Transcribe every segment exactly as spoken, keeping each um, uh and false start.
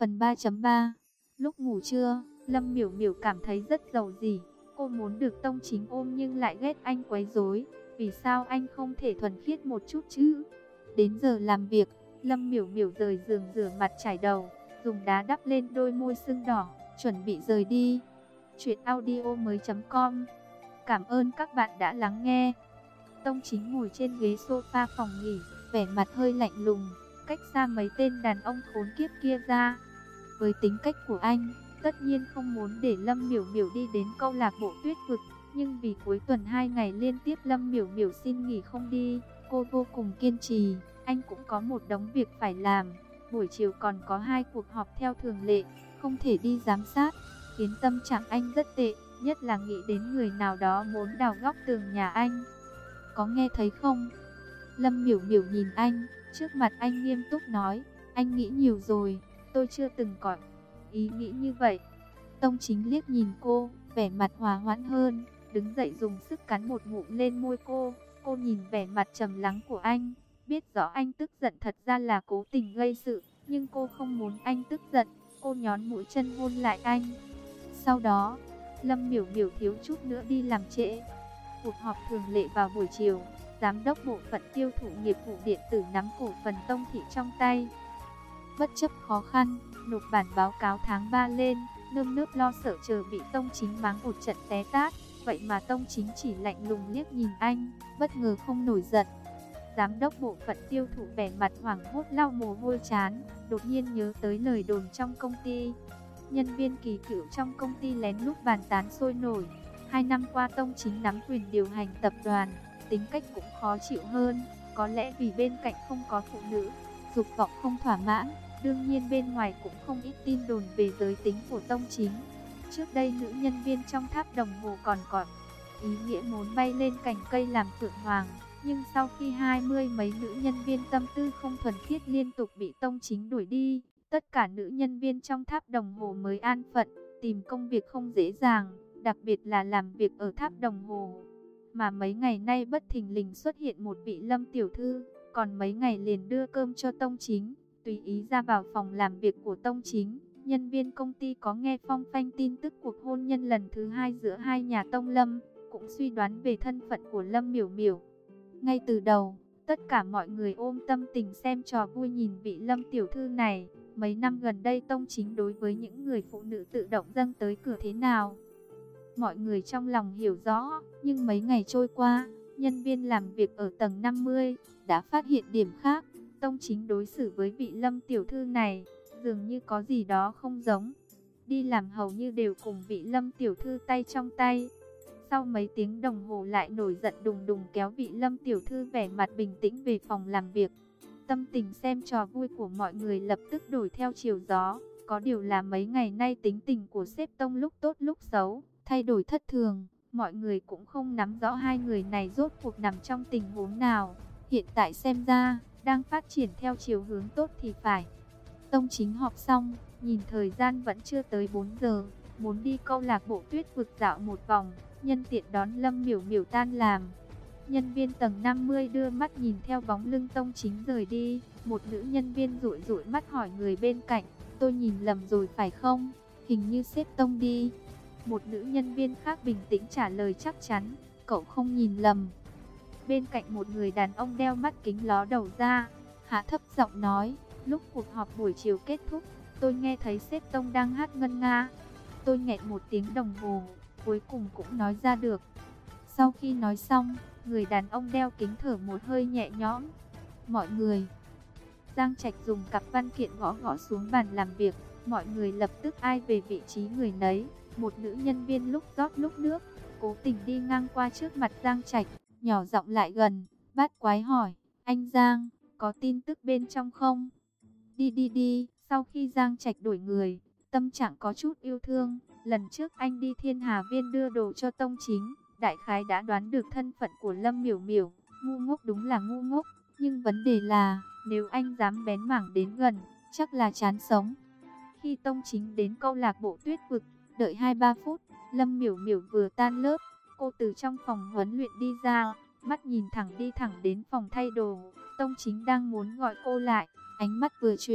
Phần ba chấm ba. Lúc ngủ trưa, Lâm Miểu Miểu cảm thấy rất dầu dĩ. Cô muốn được Tông Chính ôm nhưng lại ghét anh quấy rối. Vì sao anh không thể thuần khiết một chút chứ? Đến giờ làm việc, Lâm Miểu Miểu rời giường rửa mặt chải đầu, dùng đá đắp lên đôi môi sưng đỏ, chuẩn bị rời đi. Chuyện audio mới chấm com. Cảm ơn các bạn đã lắng nghe. Tông Chính ngồi trên ghế sofa phòng nghỉ, vẻ mặt hơi lạnh lùng, cách xa mấy tên đàn ông khốn kiếp kia ra. Với tính cách của anh, tất nhiên không muốn để Lâm Miểu Miểu đi đến câu lạc bộ Tuyết Vực, nhưng vì cuối tuần hai ngày liên tiếp Lâm Miểu Miểu xin nghỉ không đi, cô vô cùng kiên trì. Anh cũng có một đống việc phải làm, buổi chiều còn có hai cuộc họp theo thường lệ, không thể đi giám sát, khiến tâm trạng anh rất tệ, nhất là nghĩ đến người nào đó muốn đào góc tường nhà anh. Có nghe thấy không? Lâm Miểu Miểu nhìn anh, trước mặt anh nghiêm túc nói, anh nghĩ nhiều rồi, tôi chưa từng có ý nghĩ như vậy. Tông Chính liếc nhìn cô, vẻ mặt hòa hoãn hơn, đứng dậy dùng sức cắn một ngụm lên môi cô. Cô nhìn vẻ mặt trầm lắng của anh, biết rõ anh tức giận thật ra là cố tình gây sự, nhưng cô không muốn anh tức giận. Cô nhón mũi chân hôn lại anh. Sau đó, Lâm Miểu Miểu thiếu chút nữa đi làm trễ. Cuộc họp thường lệ vào buổi chiều, giám đốc bộ phận tiêu thụ nghiệp vụ điện tử nắm cổ phần Tông Thị trong tay. Bất chấp khó khăn, nộp bản báo cáo tháng ba lên, nơm nớp lo sợ chờ bị Tông Chính mắng một trận té tát. Vậy mà Tông Chính chỉ lạnh lùng liếc nhìn anh, bất ngờ không nổi giận. Giám đốc bộ phận tiêu thụ vẻ mặt hoảng hốt lau mồ hôi trán, đột nhiên nhớ tới lời đồn trong công ty. Nhân viên kỳ cựu trong công ty lén lút bàn tán sôi nổi. Hai năm qua Tông Chính nắm quyền điều hành tập đoàn, tính cách cũng khó chịu hơn. Có lẽ vì bên cạnh không có phụ nữ, dục vọng không thỏa mãn. Đương nhiên bên ngoài cũng không ít tin đồn về giới tính của Tông Chính. Trước đây nữ nhân viên trong tháp đồng hồ còn có ý nghĩa muốn bay lên cành cây làm phượng hoàng. Nhưng sau khi hai mươi mấy nữ nhân viên tâm tư không thuần khiết liên tục bị Tông Chính đuổi đi, tất cả nữ nhân viên trong tháp đồng hồ mới an phận. Tìm công việc không dễ dàng, đặc biệt là làm việc ở tháp đồng hồ. Mà mấy ngày nay bất thình lình xuất hiện một vị Lâm tiểu thư, còn mấy ngày liền đưa cơm cho Tông Chính, tùy ý ra vào phòng làm việc của Tông Chính. Nhân viên công ty có nghe phong phanh tin tức cuộc hôn nhân lần thứ hai giữa hai nhà Tông Lâm, cũng suy đoán về thân phận của Lâm Miểu Miểu. Ngay từ đầu, tất cả mọi người ôm tâm tình xem trò vui nhìn vị Lâm tiểu thư này. Mấy năm gần đây Tông Chính đối với những người phụ nữ tự động dâng tới cửa thế nào, mọi người trong lòng hiểu rõ. Nhưng mấy ngày trôi qua, nhân viên làm việc ở tầng năm mươi đã phát hiện điểm khác. Tông Chính đối xử với vị Lâm tiểu thư này dường như có gì đó không giống. Đi làm hầu như đều cùng vị Lâm tiểu thư tay trong tay. Sau mấy tiếng đồng hồ lại nổi giận đùng đùng kéo vị Lâm tiểu thư vẻ mặt bình tĩnh về phòng làm việc. Tâm tình xem trò vui của mọi người lập tức đổi theo chiều gió. Có điều là mấy ngày nay tính tình của sếp Tông lúc tốt lúc xấu, thay đổi thất thường. Mọi người cũng không nắm rõ hai người này rốt cuộc nằm trong tình huống nào. Hiện tại xem ra, đang phát triển theo chiều hướng tốt thì phải. Tông Chính họp xong, nhìn thời gian vẫn chưa tới bốn giờ, muốn đi câu lạc bộ Tuyết Vực dạo một vòng, nhân tiện đón Lâm Miểu Miểu tan làm. Nhân viên tầng năm mươi đưa mắt nhìn theo bóng lưng Tông Chính rời đi, một nữ nhân viên dụi dụi mắt hỏi người bên cạnh, tôi nhìn lầm rồi phải không? Hình như sếp Tông đi. Một nữ nhân viên khác bình tĩnh trả lời chắc chắn, cậu không nhìn lầm. Bên cạnh một người đàn ông đeo mắt kính ló đầu ra, hạ thấp giọng nói, lúc cuộc họp buổi chiều kết thúc, tôi nghe thấy sếp Tông đang hát ngân nga. Tôi nghẹn một tiếng đồng hồ, cuối cùng cũng nói ra được. Sau khi nói xong, người đàn ông đeo kính thở một hơi nhẹ nhõm. Mọi người. Giang Trạch dùng cặp văn kiện gõ gõ xuống bàn làm việc, mọi người lập tức ai về vị trí người nấy. Một nữ nhân viên lúc rót lúc nước, cố tình đi ngang qua trước mặt Giang Trạch, nhỏ giọng lại gần, bát quái hỏi, anh Giang, có tin tức bên trong không? Đi đi đi. Sau khi Giang Trạch đổi người, tâm trạng có chút yêu thương. Lần trước anh đi Thiên Hà Viên đưa đồ cho Tông Chính, đại khái đã đoán được thân phận của Lâm Miểu Miểu. Ngu ngốc đúng là ngu ngốc, nhưng vấn đề là, nếu anh dám bén mảng đến gần, chắc là chán sống. Khi Tông Chính đến câu lạc bộ Tuyết Vực, đợi hai ba phút, Lâm Miểu Miểu vừa tan lớp, cô từ trong phòng huấn luyện đi ra, mắt nhìn thẳng đi thẳng đến phòng thay đồ. Tông Chính đang muốn gọi cô lại, ánh mắt vừa chuyển,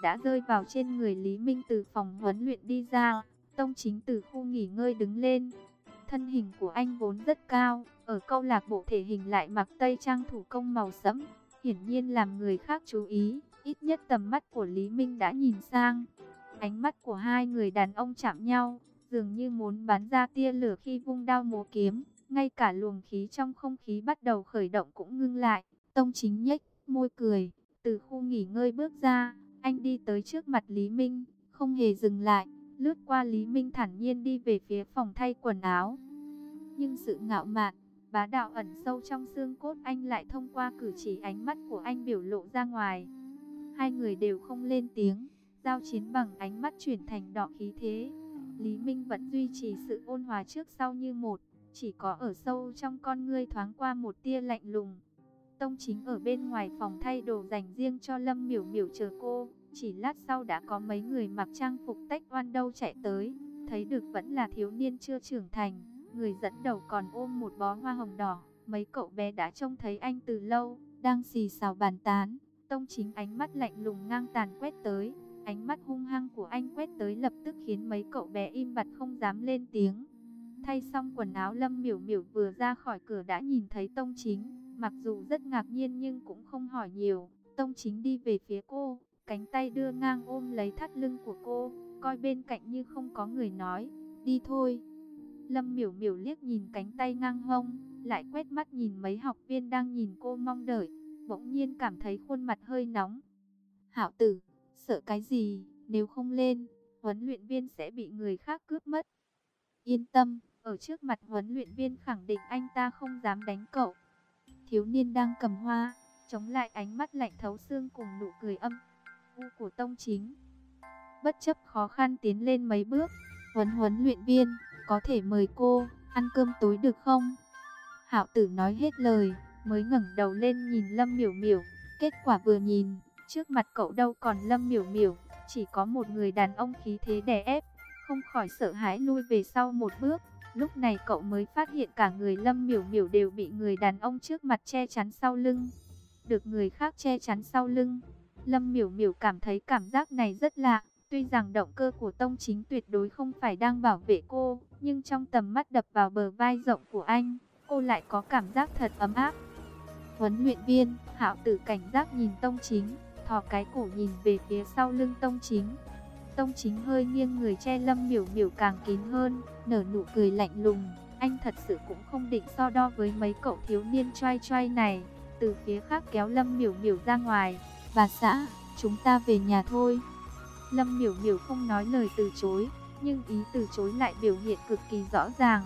đã rơi vào trên người Lý Minh từ phòng huấn luyện đi ra. Tông Chính từ khu nghỉ ngơi đứng lên. Thân hình của anh vốn rất cao, ở câu lạc bộ thể hình lại mặc tây trang thủ công màu sẫm, hiển nhiên làm người khác chú ý, ít nhất tầm mắt của Lý Minh đã nhìn sang. Ánh mắt của hai người đàn ông chạm nhau, dường như muốn bắn ra tia lửa khi vung đao múa kiếm, ngay cả luồng khí trong không khí bắt đầu khởi động cũng ngưng lại. Tông Chính nhếch môi cười, từ khu nghỉ ngơi bước ra, anh đi tới trước mặt Lý Minh, không hề dừng lại, lướt qua Lý Minh thản nhiên đi về phía phòng thay quần áo. Nhưng sự ngạo mạn, bá đạo ẩn sâu trong xương cốt anh lại thông qua cử chỉ ánh mắt của anh biểu lộ ra ngoài. Hai người đều không lên tiếng, giao chiến bằng ánh mắt chuyển thành đọ khí thế. Lý Minh vẫn duy trì sự ôn hòa trước sau như một, chỉ có ở sâu trong con ngươi thoáng qua một tia lạnh lùng. Tông Chính ở bên ngoài phòng thay đồ dành riêng cho Lâm Miểu Miểu chờ cô, chỉ lát sau đã có mấy người mặc trang phục taekwondo chạy tới, thấy được vẫn là thiếu niên chưa trưởng thành, người dẫn đầu còn ôm một bó hoa hồng đỏ. Mấy cậu bé đã trông thấy anh từ lâu, đang xì xào bàn tán. Tông Chính ánh mắt lạnh lùng ngang tàn quét tới, ánh mắt hung hăng của anh quét tới lập tức khiến mấy cậu bé im bặt không dám lên tiếng. Thay xong quần áo, Lâm Miểu Miểu vừa ra khỏi cửa đã nhìn thấy Tông Chính, mặc dù rất ngạc nhiên nhưng cũng không hỏi nhiều. Tông Chính đi về phía cô, cánh tay đưa ngang ôm lấy thắt lưng của cô, coi bên cạnh như không có người nói, đi thôi. Lâm Miểu Miểu liếc nhìn cánh tay ngang hông, lại quét mắt nhìn mấy học viên đang nhìn cô mong đợi, bỗng nhiên cảm thấy khuôn mặt hơi nóng. Hạo Tử, sợ cái gì, nếu không lên, huấn luyện viên sẽ bị người khác cướp mất. Yên tâm, ở trước mặt huấn luyện viên khẳng định anh ta không dám đánh cậu. Thiếu niên đang cầm hoa, chống lại ánh mắt lạnh thấu xương cùng nụ cười âm u của Tông Chính. Bất chấp khó khăn tiến lên mấy bước, huấn huấn luyện viên, có thể mời cô ăn cơm tối được không? Hạo Tử nói hết lời, mới ngẩng đầu lên nhìn Lâm Miểu Miểu. Kết quả vừa nhìn, trước mặt cậu đâu còn Lâm Miểu Miểu, chỉ có một người đàn ông khí thế đè ép, không khỏi sợ hãi lui về sau một bước. Lúc này cậu mới phát hiện cả người Lâm Miểu Miểu đều bị người đàn ông trước mặt che chắn sau lưng. Được người khác che chắn sau lưng, Lâm Miểu Miểu cảm thấy cảm giác này rất lạ. Tuy rằng động cơ của Tông Chính tuyệt đối không phải đang bảo vệ cô, nhưng trong tầm mắt đập vào bờ vai rộng của anh, cô lại có cảm giác thật ấm áp. Huấn luyện viên, Hạo Tử cảnh giác nhìn Tông Chính, thò cái cổ nhìn về phía sau lưng Tông Chính. Tông Chính hơi nghiêng người che Lâm Miểu Miểu càng kín hơn, nở nụ cười lạnh lùng. Anh thật sự cũng không định so đo với mấy cậu thiếu niên choai choai này. Từ phía khác kéo Lâm Miểu Miểu ra ngoài. Bà xã, chúng ta về nhà thôi. Lâm Miểu Miểu không nói lời từ chối, nhưng ý từ chối lại biểu hiện cực kỳ rõ ràng.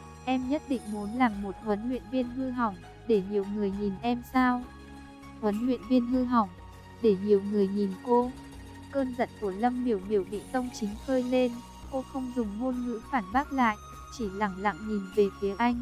Em nhất định muốn làm một huấn luyện viên hư hỏng, để nhiều người nhìn em sao? Huấn luyện viên hư hỏng, để nhiều người nhìn cô. Cơn giận của Lâm Miểu Miểu bị Tông Chính khơi lên, cô không dùng ngôn ngữ phản bác lại, chỉ lặng lặng nhìn về phía anh.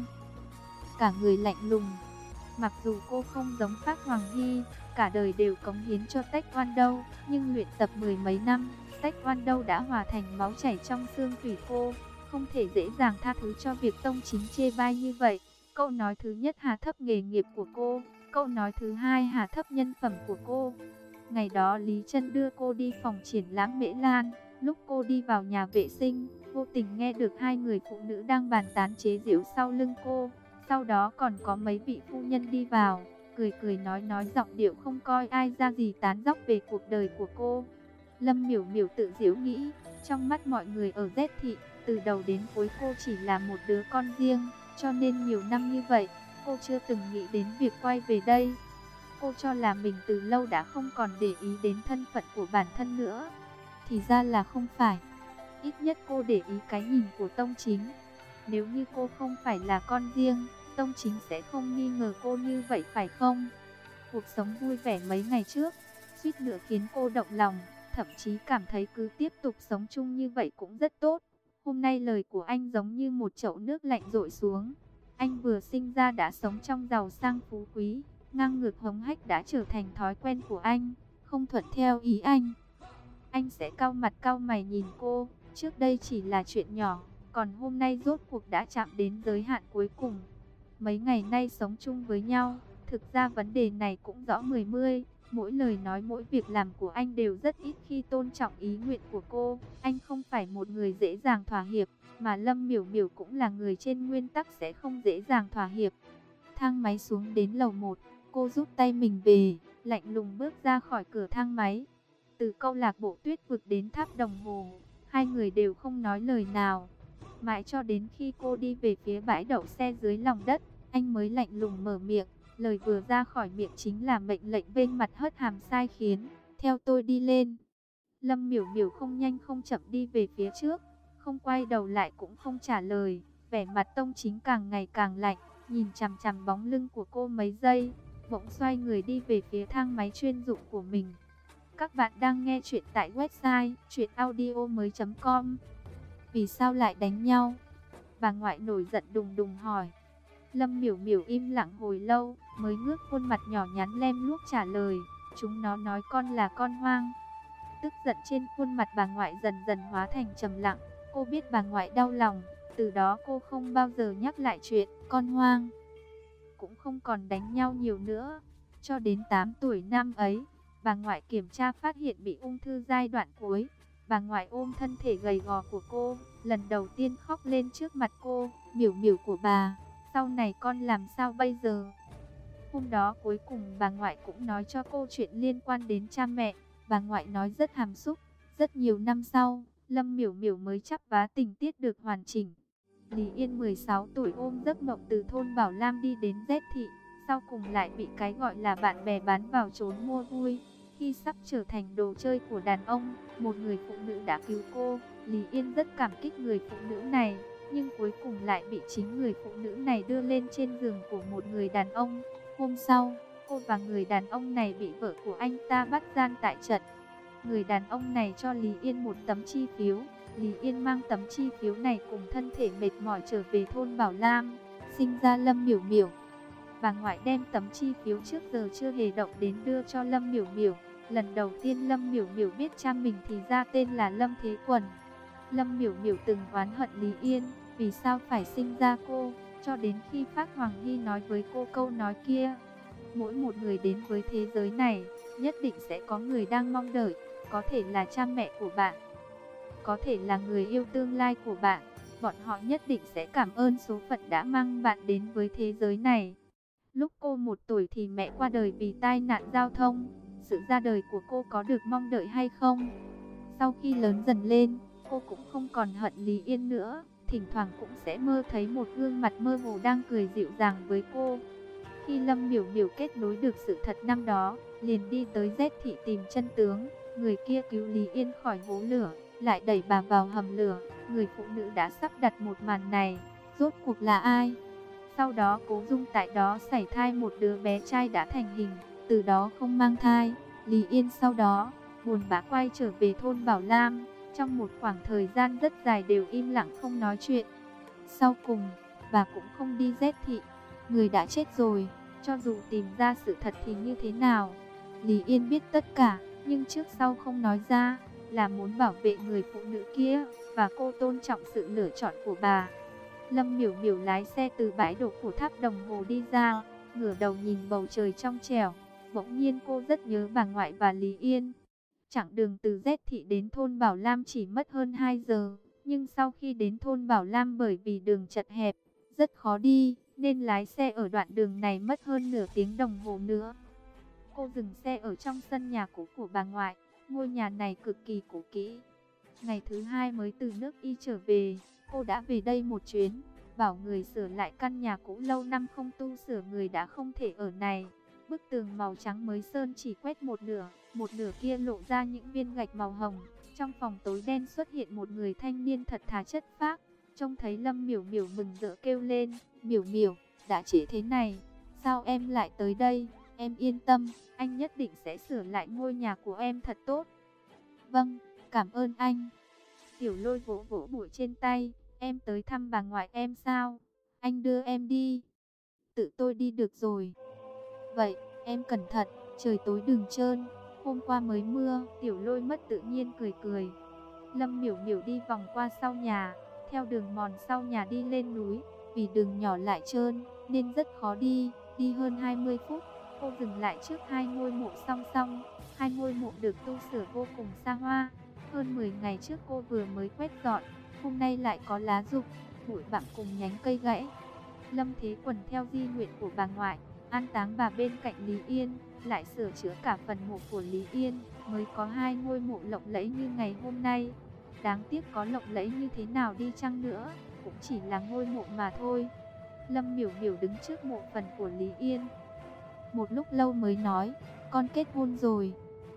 Cả người lạnh lùng. Mặc dù cô không giống Phác Hoàng Hy, cả đời đều cống hiến cho Taekwondo, nhưng luyện tập mười mấy năm, Taekwondo đã hòa thành máu chảy trong xương tủy cô, không thể dễ dàng tha thứ cho việc Tông Chính chê bai như vậy. Câu nói thứ nhất hạ thấp nghề nghiệp của cô, câu nói thứ hai hạ thấp nhân phẩm của cô. Ngày đó Lý Trân đưa cô đi phòng triển lãm Mễ Lan, lúc cô đi vào nhà vệ sinh, vô tình nghe được hai người phụ nữ đang bàn tán chế giễu sau lưng cô. Sau đó còn có mấy vị phu nhân đi vào, cười cười nói nói giọng điệu không coi ai ra gì tán dóc về cuộc đời của cô. Lâm Miểu Miểu tự giễu nghĩ, trong mắt mọi người ở Z thị, từ đầu đến cuối cô chỉ là một đứa con riêng, cho nên nhiều năm như vậy, cô chưa từng nghĩ đến việc quay về đây. Cô cho là mình từ lâu đã không còn để ý đến thân phận của bản thân nữa. Thì ra là không phải. Ít nhất cô để ý cái nhìn của Tông Chính. Nếu như cô không phải là con riêng, Tông Chính sẽ không nghi ngờ cô như vậy phải không? Cuộc sống vui vẻ mấy ngày trước, suýt nữa khiến cô động lòng, thậm chí cảm thấy cứ tiếp tục sống chung như vậy cũng rất tốt. Hôm nay lời của anh giống như một chậu nước lạnh dội xuống. Anh vừa sinh ra đã sống trong giàu sang phú quý, ngang ngược hống hách đã trở thành thói quen của anh, không thuận theo ý anh. Anh sẽ cau mặt cau mày nhìn cô, trước đây chỉ là chuyện nhỏ, còn hôm nay rốt cuộc đã chạm đến giới hạn cuối cùng. Mấy ngày nay sống chung với nhau, thực ra vấn đề này cũng rõ mười mươi, Mỗi lời nói mỗi việc làm của anh đều rất ít khi tôn trọng ý nguyện của cô. Anh không phải một người dễ dàng thỏa hiệp, mà Lâm Miểu Miểu cũng là người trên nguyên tắc sẽ không dễ dàng thỏa hiệp. Thang máy xuống đến lầu một, cô rút tay mình về, lạnh lùng bước ra khỏi cửa thang máy. Từ câu lạc bộ Tuyết Vực đến tháp đồng hồ, hai người đều không nói lời nào. Mãi cho đến khi cô đi về phía bãi đậu xe dưới lòng đất, anh mới lạnh lùng mở miệng. Lời vừa ra khỏi miệng chính là mệnh lệnh bên mặt hất hàm sai khiến. Theo tôi đi lên. Lâm Miểu Miểu không nhanh không chậm đi về phía trước, không quay đầu lại cũng không trả lời. Vẻ mặt Tông Chính càng ngày càng lạnh, nhìn chằm chằm bóng lưng của cô mấy giây, bỗng xoay người đi về phía thang máy chuyên dụng của mình. Các bạn đang nghe chuyện tại website truyện audio mới chấm com. Vì sao lại đánh nhau? Bà ngoại nổi giận đùng đùng hỏi. Lâm Miểu Miểu im lặng hồi lâu, mới ngước khuôn mặt nhỏ nhắn lem luốc trả lời. Chúng nó nói con là con hoang. Tức giận trên khuôn mặt bà ngoại dần dần hóa thành trầm lặng. Cô biết bà ngoại đau lòng, từ đó cô không bao giờ nhắc lại chuyện con hoang. Cũng không còn đánh nhau nhiều nữa. Cho đến tám tuổi năm ấy, bà ngoại kiểm tra phát hiện bị ung thư giai đoạn cuối. Bà ngoại ôm thân thể gầy gò của cô, lần đầu tiên khóc lên trước mặt cô. Miểu Miểu của bà, sau này con làm sao bây giờ? Hôm đó cuối cùng bà ngoại cũng nói cho cô chuyện liên quan đến cha mẹ. Bà ngoại nói rất hàm xúc. Rất nhiều năm sau, Lâm Miểu Miểu mới chắp vá tình tiết được hoàn chỉnh. Lý Yên mười sáu tuổi ôm giấc mộng từ thôn Bảo Lam đi đến Z thị, sau cùng lại bị cái gọi là bạn bè bán vào trốn mua vui. Khi sắp trở thành đồ chơi của đàn ông, một người phụ nữ đã cứu cô. Lý Yên rất cảm kích người phụ nữ này, nhưng cuối cùng lại bị chính người phụ nữ này đưa lên trên giường của một người đàn ông. Hôm sau, cô và người đàn ông này bị vợ của anh ta bắt gian tại trận. Người đàn ông này cho Lý Yên một tấm chi phiếu. Lý Yên mang tấm chi phiếu này cùng thân thể mệt mỏi trở về thôn Bảo Lam, sinh ra Lâm Miểu Miểu. Bà ngoại đem tấm chi phiếu trước giờ chưa hề động đến đưa cho Lâm Miểu Miểu. Lần đầu tiên Lâm Miểu Miểu biết cha mình thì ra tên là Lâm Thế Quần. Lâm Miểu Miểu từng oán hận Lý Yên, vì sao phải sinh ra cô, cho đến khi Phác Hoàng Hy nói với cô câu nói kia. Mỗi một người đến với thế giới này, nhất định sẽ có người đang mong đợi, có thể là cha mẹ của bạn, có thể là người yêu tương lai của bạn. Bọn họ nhất định sẽ cảm ơn số phận đã mang bạn đến với thế giới này. Lúc cô một tuổi thì mẹ qua đời vì tai nạn giao thông. Sự ra đời của cô có được mong đợi hay không? Sau khi lớn dần lên, cô cũng không còn hận Lý Yên nữa. Thỉnh thoảng cũng sẽ mơ thấy một gương mặt mơ hồ đang cười dịu dàng với cô. Khi Lâm Miểu Miểu kết nối được sự thật năm đó, liền đi tới Z thị tìm chân tướng. Người kia cứu Lý Yên khỏi hố lửa, lại đẩy bà vào hầm lửa. Người phụ nữ đã sắp đặt một màn này, rốt cuộc là ai? Sau đó Cố Dung tại đó sảy thai một đứa bé trai đã thành hình, từ đó không mang thai. Lý Yên sau đó buồn bã quay trở về thôn Bảo Lam, trong một khoảng thời gian rất dài đều im lặng không nói chuyện. Sau cùng, bà cũng không đi Z thị, người đã chết rồi, cho dù tìm ra sự thật thì như thế nào? Lý Yên biết tất cả, nhưng trước sau không nói ra, là muốn bảo vệ người phụ nữ kia, và cô tôn trọng sự lựa chọn của bà. Lâm Miểu Miểu lái xe từ bãi đổ của tháp đồng hồ đi ra, ngửa đầu nhìn bầu trời trong trẻo. Bỗng nhiên cô rất nhớ bà ngoại và Lý Yên. Chặng đường từ Z thị đến thôn Bảo Lam chỉ mất hơn hai giờ, nhưng sau khi đến thôn Bảo Lam bởi vì đường chật hẹp, rất khó đi, nên lái xe ở đoạn đường này mất hơn nửa tiếng đồng hồ nữa. Cô dừng xe ở trong sân nhà cũ của bà ngoại, ngôi nhà này cực kỳ cũ kỹ. Ngày thứ hai mới từ nước Y trở về, cô đã về đây một chuyến, bảo người sửa lại căn nhà cũ lâu năm không tu sửa, người đã không thể ở này. Bức tường màu trắng mới sơn chỉ quét một nửa, một nửa kia lộ ra những viên gạch màu hồng. Trong phòng tối đen xuất hiện một người thanh niên thật thà chất phác. Trông thấy Lâm Miểu Miểu mừng rỡ kêu lên, Miểu Miểu, đã trễ thế này, sao em lại tới đây? Em yên tâm, anh nhất định sẽ sửa lại ngôi nhà của em thật tốt. Vâng, cảm ơn anh. Tiểu Lôi vỗ vỗ bụi trên tay, em tới thăm bà ngoại em sao? Anh đưa em đi. Tự tôi đi được rồi. Vậy, em cẩn thận, trời tối đừng trơn, hôm qua mới mưa. Tiểu Lôi mất tự nhiên cười cười. Lâm Miểu Miểu đi vòng qua sau nhà, theo đường mòn sau nhà đi lên núi. Vì đường nhỏ lại trơn, nên rất khó đi, đi hơn hai mươi phút. Cô dừng lại trước hai ngôi mộ song song. Hai ngôi mộ được tu sửa vô cùng xa hoa. Hơn mười ngày trước cô vừa mới quét dọn, hôm nay lại có lá rụng, bụi bặm cùng nhánh cây gãy. Lâm Thế Quần theo di nguyện của bà ngoại, an táng bà bên cạnh Lý Yên, lại sửa chữa cả phần mộ của Lý Yên, mới có hai ngôi mộ lộng lẫy như ngày hôm nay. Đáng tiếc có lộng lẫy như thế nào đi chăng nữa, cũng chỉ là ngôi mộ mà thôi. Lâm Miểu Miểu đứng trước mộ phần của Lý Yên, một lúc lâu mới nói, con kết hôn rồi.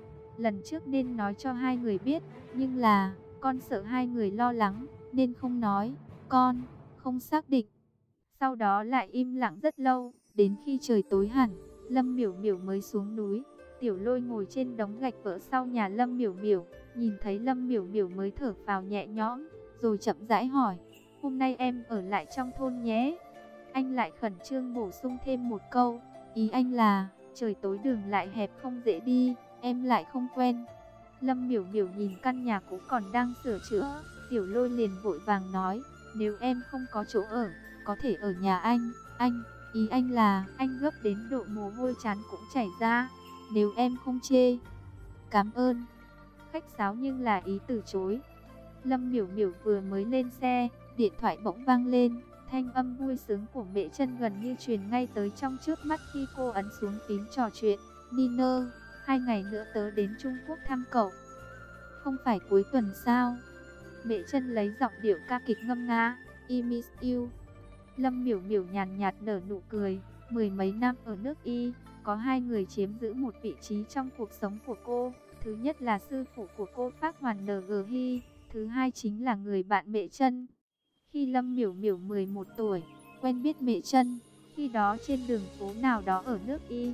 Lần trước nên nói cho hai người biết, nhưng là, con sợ hai người lo lắng, nên không nói, con không xác định. Sau đó lại im lặng rất lâu, đến khi trời tối hẳn, Lâm Miểu Miểu mới xuống núi. Tiểu Lôi ngồi trên đống gạch vỡ sau nhà Lâm Miểu Miểu, nhìn thấy Lâm Miểu Miểu mới thở phào nhẹ nhõm, rồi chậm rãi hỏi, hôm nay em ở lại trong thôn nhé. Anh lại khẩn trương bổ sung thêm một câu, ý anh là, trời tối đường lại hẹp không dễ đi, em lại không quen. Lâm Miểu Miểu nhìn căn nhà cũ còn đang sửa chữa, Tiểu Lôi liền vội vàng nói, nếu em không có chỗ ở, có thể ở nhà anh. Anh, ý anh là, anh gấp đến độ mồ hôi trán cũng chảy ra, nếu em không chê. Cảm ơn. Khách sáo nhưng là ý từ chối. Lâm Miểu Miểu vừa mới lên xe, điện thoại bỗng vang lên. Thanh âm vui sướng của Mẹ Chân gần như truyền ngay tới trong chớp mắt khi cô ấn xuống phím trò chuyện. Niner, hai ngày nữa tớ đến Trung Quốc thăm cậu. Không phải cuối tuần sao? Mẹ Chân lấy giọng điệu ca kịch ngâm nga. I miss you. Lâm Miểu Miểu nhàn nhạt nở nụ cười. Mười mấy năm ở nước Y, có hai người chiếm giữ một vị trí trong cuộc sống của cô. Thứ nhất là sư phụ của cô Phác Hoàn en giê Hy, thứ hai chính là người bạn Mẹ Chân. Khi Lâm Miểu Miểu mười một tuổi, quen biết Mẹ Chân, khi đó trên đường phố nào đó ở nước Y.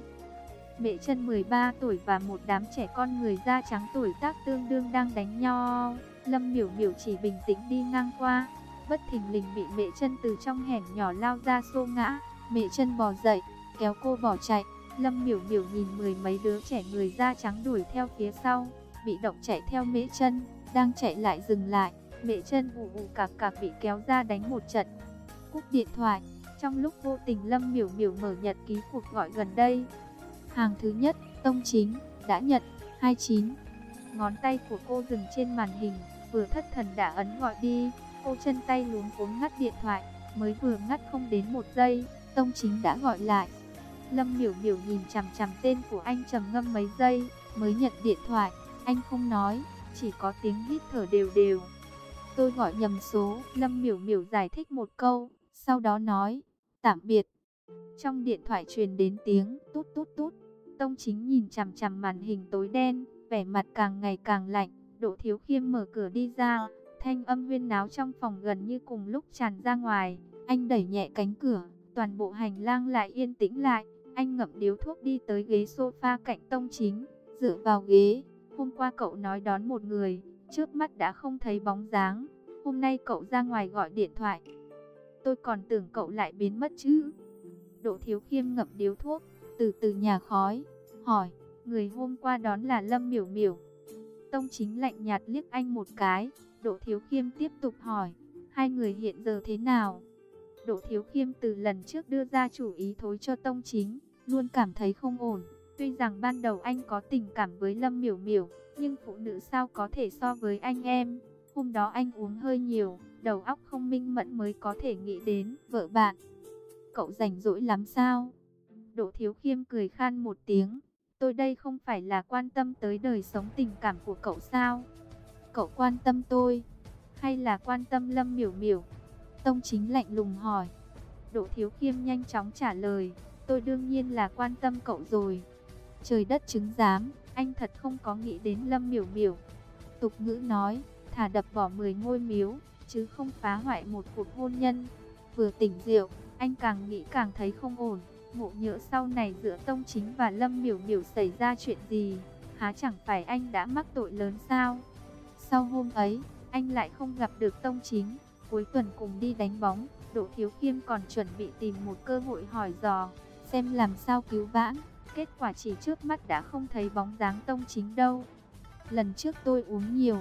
Mẹ Chân mười ba tuổi và một đám trẻ con người da trắng tuổi tác tương đương đang đánh nhau. Lâm Miểu Miểu chỉ bình tĩnh đi ngang qua, bất thình lình bị Mẹ Chân từ trong hẻm nhỏ lao ra xô ngã. Mẹ Chân bò dậy, kéo cô bỏ chạy. Lâm Miểu Miểu nhìn mười mấy đứa trẻ người da trắng đuổi theo phía sau, bị động chạy theo Mẹ Chân, đang chạy lại dừng lại. Mẹ Chân ù ù cạc cạc bị kéo ra đánh một trận. Cúp điện thoại, trong lúc vô tình Lâm Miểu Miểu mở nhật ký cuộc gọi gần đây. Hàng thứ nhất, Tông Chính, đã nhận, hai mươi chín. Ngón tay của cô dừng trên màn hình, vừa thất thần đã ấn gọi đi. Cô chân tay luống cuống ngắt điện thoại, mới vừa ngắt không đến một giây, Tông Chính đã gọi lại. Lâm Miểu Miểu nhìn chằm chằm tên của anh trầm ngâm mấy giây, mới nhận điện thoại. Anh không nói, chỉ có tiếng hít thở đều đều. Tôi gọi nhầm số, Lâm Miểu Miểu giải thích một câu, sau đó nói, tạm biệt. Trong điện thoại truyền đến tiếng tút tút tút. Tông Chính nhìn chằm chằm màn hình tối đen, vẻ mặt càng ngày càng lạnh. Đỗ Thiếu Khiêm mở cửa đi ra, thanh âm huyên náo trong phòng gần như cùng lúc tràn ra ngoài. Anh đẩy nhẹ cánh cửa, toàn bộ hành lang lại yên tĩnh lại. Anh ngậm điếu thuốc đi tới ghế sofa cạnh Tông Chính, dựa vào ghế. Hôm qua cậu nói đón một người, trước mắt đã không thấy bóng dáng. Hôm nay cậu ra ngoài gọi điện thoại, tôi còn tưởng cậu lại biến mất chứ. Đỗ Thiếu Khiêm ngậm điếu thuốc, từ từ nhả khói, hỏi, người hôm qua đón là Lâm Miểu Miểu. Tông Chính lạnh nhạt liếc anh một cái. Đỗ Thiếu Khiêm tiếp tục hỏi, hai người hiện giờ thế nào? Đỗ Thiếu Khiêm từ lần trước đưa ra chủ ý thối cho Tông Chính, luôn cảm thấy không ổn. Tuy rằng ban đầu anh có tình cảm với Lâm Miểu Miểu, nhưng phụ nữ sao có thể so với anh em. Hôm đó anh uống hơi nhiều, đầu óc không minh mẫn mới có thể nghĩ đến vợ bạn. Cậu rảnh rỗi lắm sao? Đỗ Thiếu Khiêm cười khan một tiếng. Tôi đây không phải là quan tâm tới đời sống tình cảm của cậu sao? Cậu quan tâm tôi, hay là quan tâm Lâm Miểu Miểu? Tông Chính lạnh lùng hỏi. Đỗ Thiếu Khiêm nhanh chóng trả lời, tôi đương nhiên là quan tâm cậu rồi. Trời đất chứng giám, anh thật không có nghĩ đến Lâm Miểu Miểu. Tục ngữ nói, thà đập bỏ mười ngôi miếu, chứ không phá hoại một cuộc hôn nhân. Vừa tỉnh rượu, anh càng nghĩ càng thấy không ổn. Ngộ nhỡ sau này giữa Tông Chính và Lâm Miểu Miểu xảy ra chuyện gì, há chẳng phải anh đã mắc tội lớn sao? Sau hôm ấy, anh lại không gặp được Tông Chính. Cuối tuần cùng đi đánh bóng, Đỗ Thiếu Khiêm còn chuẩn bị tìm một cơ hội hỏi dò, xem làm sao cứu vãn. Kết quả chỉ trước mắt đã không thấy bóng dáng Tông Chính đâu. Lần trước tôi uống nhiều.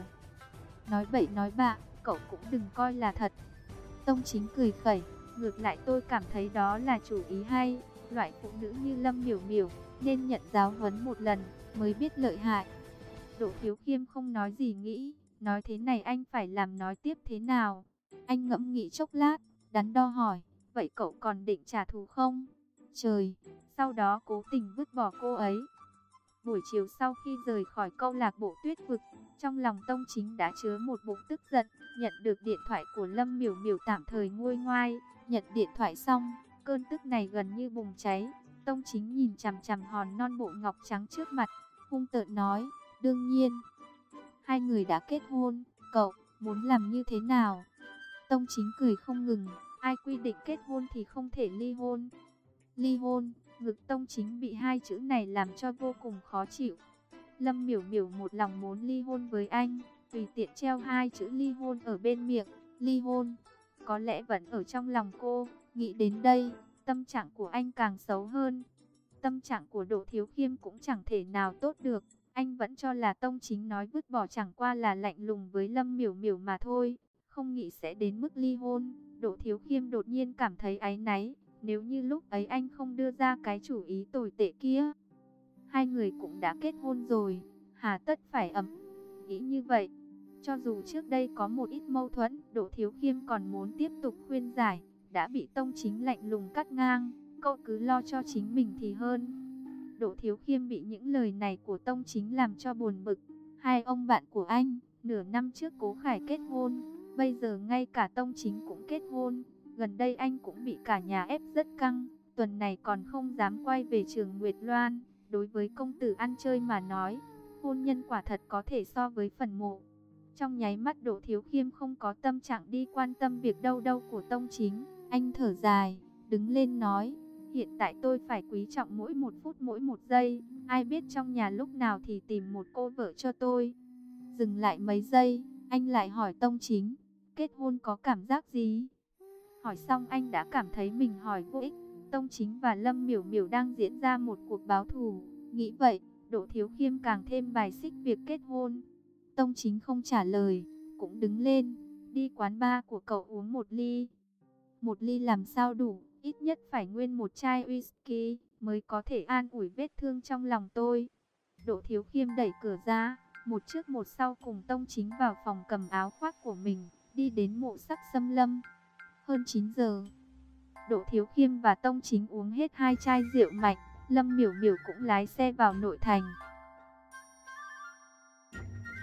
Nói bậy nói bạ, cậu cũng đừng coi là thật. Tông Chính cười khẩy, ngược lại tôi cảm thấy đó là chủ ý hay. Loại phụ nữ như Lâm Miểu Miểu, nên nhận giáo huấn một lần mới biết lợi hại. Đỗ Thiếu Khiêm không nói gì nghĩ, nói thế này anh phải làm nói tiếp thế nào? Anh ngẫm nghĩ chốc lát, đắn đo hỏi, vậy cậu còn định trả thù không? Trời, sau đó cố tình vứt bỏ cô ấy. Buổi chiều sau khi rời khỏi câu lạc bộ Tuyết Vực, trong lòng Tông Chính đã chứa một bụng tức giận. Nhận được điện thoại của Lâm Miểu Miểu tạm thời nguôi ngoai. Nhận điện thoại xong, cơn tức này gần như bùng cháy. Tông Chính nhìn chằm chằm hòn non bộ ngọc trắng trước mặt, hung tợn nói, đương nhiên, hai người đã kết hôn, cậu muốn làm như thế nào? Tông Chính cười không ngừng, ai quy định kết hôn thì không thể ly hôn. Ly hôn, ngực Tông Chính bị hai chữ này làm cho vô cùng khó chịu. Lâm Miểu Miểu một lòng muốn ly hôn với anh, tùy tiện treo hai chữ ly hôn ở bên miệng, ly hôn, có lẽ vẫn ở trong lòng cô. Nghĩ đến đây, tâm trạng của anh càng xấu hơn. Tâm trạng của Đỗ Thiếu Khiêm cũng chẳng thể nào tốt được. Anh vẫn cho là Tông Chính nói vứt bỏ chẳng qua là lạnh lùng với Lâm Miểu Miểu mà thôi, không nghĩ sẽ đến mức ly hôn. Đỗ Thiếu Khiêm đột nhiên cảm thấy áy náy. Nếu như lúc ấy anh không đưa ra cái chủ ý tồi tệ kia, hai người cũng đã kết hôn rồi, hà tất phải ấm nghĩ như vậy. Cho dù trước đây có một ít mâu thuẫn, Đỗ Thiếu Khiêm còn muốn tiếp tục khuyên giải, đã bị Tông Chính lạnh lùng cắt ngang, cậu cứ lo cho chính mình thì hơn. Đỗ Thiếu Khiêm bị những lời này của Tông Chính làm cho buồn bực. Hai ông bạn của anh, nửa năm trước Cố Khải kết hôn, bây giờ ngay cả Tông Chính cũng kết hôn. Gần đây anh cũng bị cả nhà ép rất căng, tuần này còn không dám quay về Trường Nguyệt Loan. Đối với công tử ăn chơi mà nói, hôn nhân quả thật có thể so với phần mộ. Trong nháy mắt Đỗ Thiếu Khiêm không có tâm trạng đi quan tâm việc đâu đâu của Tông Chính. Anh thở dài, đứng lên nói, hiện tại tôi phải quý trọng mỗi một phút mỗi một giây. Ai biết trong nhà lúc nào thì tìm một cô vợ cho tôi. Dừng lại mấy giây, anh lại hỏi Tông Chính, kết hôn có cảm giác gì? Hỏi xong anh đã cảm thấy mình hỏi vô ích. Tông Chính và Lâm Miểu Miểu đang diễn ra một cuộc báo thù. Nghĩ vậy, Đỗ Thiếu Khiêm càng thêm bài xích việc kết hôn. Tông Chính không trả lời, cũng đứng lên, đi quán bar của cậu uống một ly. Một ly làm sao đủ, ít nhất phải nguyên một chai whisky mới có thể an ủi vết thương trong lòng tôi. Đỗ Thiếu Khiêm đẩy cửa ra, một trước một sau cùng Tông Chính vào phòng cầm áo khoác của mình, đi đến mộ Sắc Xâm Lâm. Hơn chín giờ, Đỗ Thiếu Khiêm và Tông Chính uống hết hai chai rượu mạnh. Lâm Miểu Miểu cũng lái xe vào nội thành.